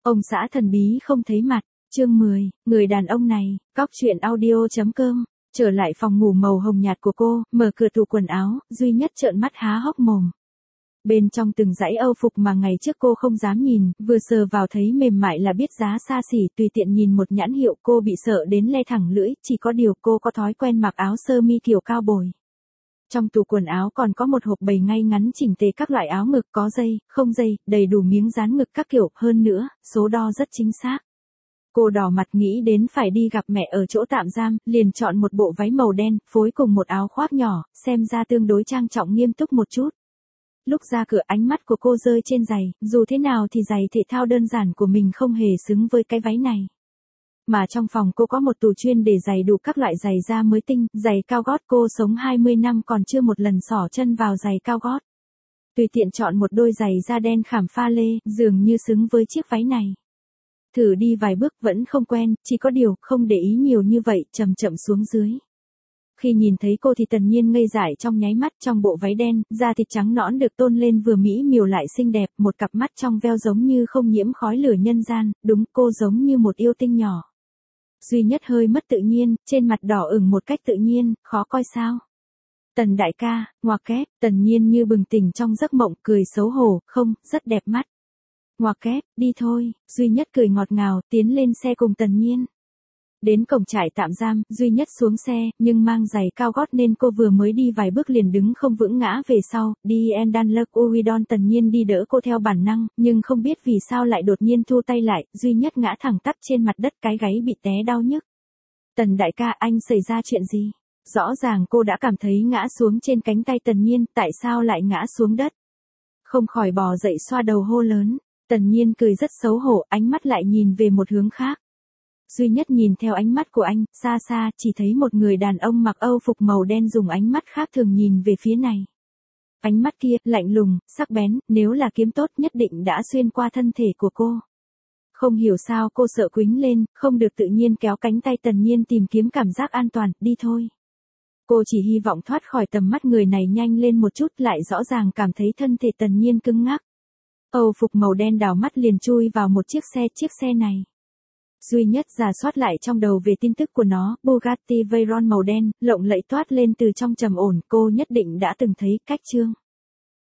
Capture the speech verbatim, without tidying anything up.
Ông xã thần bí không thấy mặt, chương mười, người đàn ông này, cóc truyện audio.com, trở lại phòng ngủ màu hồng nhạt của cô, mở cửa tủ quần áo, duy nhất trợn mắt há hốc mồm. Bên trong từng dãy âu phục mà ngày trước cô không dám nhìn, vừa sờ vào thấy mềm mại là biết giá xa xỉ, tùy tiện nhìn một nhãn hiệu cô bị sợ đến le thẳng lưỡi, chỉ có điều cô có thói quen mặc áo sơ mi kiểu cao bồi. Trong tủ quần áo còn có một hộp bày ngay ngắn chỉnh tề các loại áo ngực có dây, không dây, đầy đủ miếng dán ngực các kiểu, hơn nữa, số đo rất chính xác. Cô đỏ mặt nghĩ đến phải đi gặp mẹ ở chỗ tạm giam, liền chọn một bộ váy màu đen, phối cùng một áo khoác nhỏ, xem ra tương đối trang trọng nghiêm túc một chút. Lúc ra cửa ánh mắt của cô rơi trên giày, dù thế nào thì giày thể thao đơn giản của mình không hề xứng với cái váy này. Mà trong phòng cô có một tủ chuyên để giày đủ các loại giày da mới tinh, giày cao gót cô sống hai mươi năm còn chưa một lần xỏ chân vào giày cao gót. Tùy tiện chọn một đôi giày da đen khảm pha lê, dường như xứng với chiếc váy này. Thử đi vài bước vẫn không quen, chỉ có điều không để ý nhiều như vậy, chậm chậm xuống dưới. Khi nhìn thấy cô thì Tần Nhiên ngây dại trong nháy mắt, trong bộ váy đen, da thịt trắng nõn được tôn lên vừa mỹ miều lại xinh đẹp, một cặp mắt trong veo giống như không nhiễm khói lửa nhân gian, đúng cô giống như một yêu tinh nhỏ. Duy nhất hơi mất tự nhiên, trên mặt đỏ ửng một cách tự nhiên, khó coi sao. Tần đại ca, ngoặc kép, Tần Nhiên như bừng tỉnh trong giấc mộng, cười xấu hổ, không, rất đẹp mắt. Ngoặc kép, đi thôi, Duy Nhất cười ngọt ngào, tiến lên xe cùng Tần Nhiên. Đến cổng trại tạm giam, Duy Nhất xuống xe, nhưng mang giày cao gót nên cô vừa mới đi vài bước liền đứng không vững ngã về sau, đi en đan lơ uidon Tần Nhiên đi đỡ cô theo bản năng, nhưng không biết vì sao lại đột nhiên thu tay lại, Duy Nhất ngã thẳng tắp trên mặt đất, cái gáy bị té đau nhức. Tần đại ca, anh xảy ra chuyện gì? Rõ ràng cô đã cảm thấy ngã xuống trên cánh tay Tần Nhiên, tại sao lại ngã xuống đất? Không khỏi bò dậy xoa đầu hô lớn. Tần Nhiên cười rất xấu hổ, ánh mắt lại nhìn về một hướng khác. Duy Nhất nhìn theo ánh mắt của anh, xa xa, chỉ thấy một người đàn ông mặc âu phục màu đen dùng ánh mắt khác thường nhìn về phía này. Ánh mắt kia, lạnh lùng, sắc bén, nếu là kiếm tốt nhất định đã xuyên qua thân thể của cô. Không hiểu sao cô sợ quýnh lên, không được tự nhiên kéo cánh tay Tần Nhiên tìm kiếm cảm giác an toàn, đi thôi. Cô chỉ hy vọng thoát khỏi tầm mắt người này nhanh lên một chút, lại rõ ràng cảm thấy thân thể Tần Nhiên cứng ngắc. Âu phục màu đen đảo mắt liền chui vào một chiếc xe, chiếc xe này. Duy Nhất rà soát lại trong đầu về tin tức của nó, Bugatti Veyron màu đen, lộng lẫy toát lên từ trong trầm ổn, cô nhất định đã từng thấy, cách chương.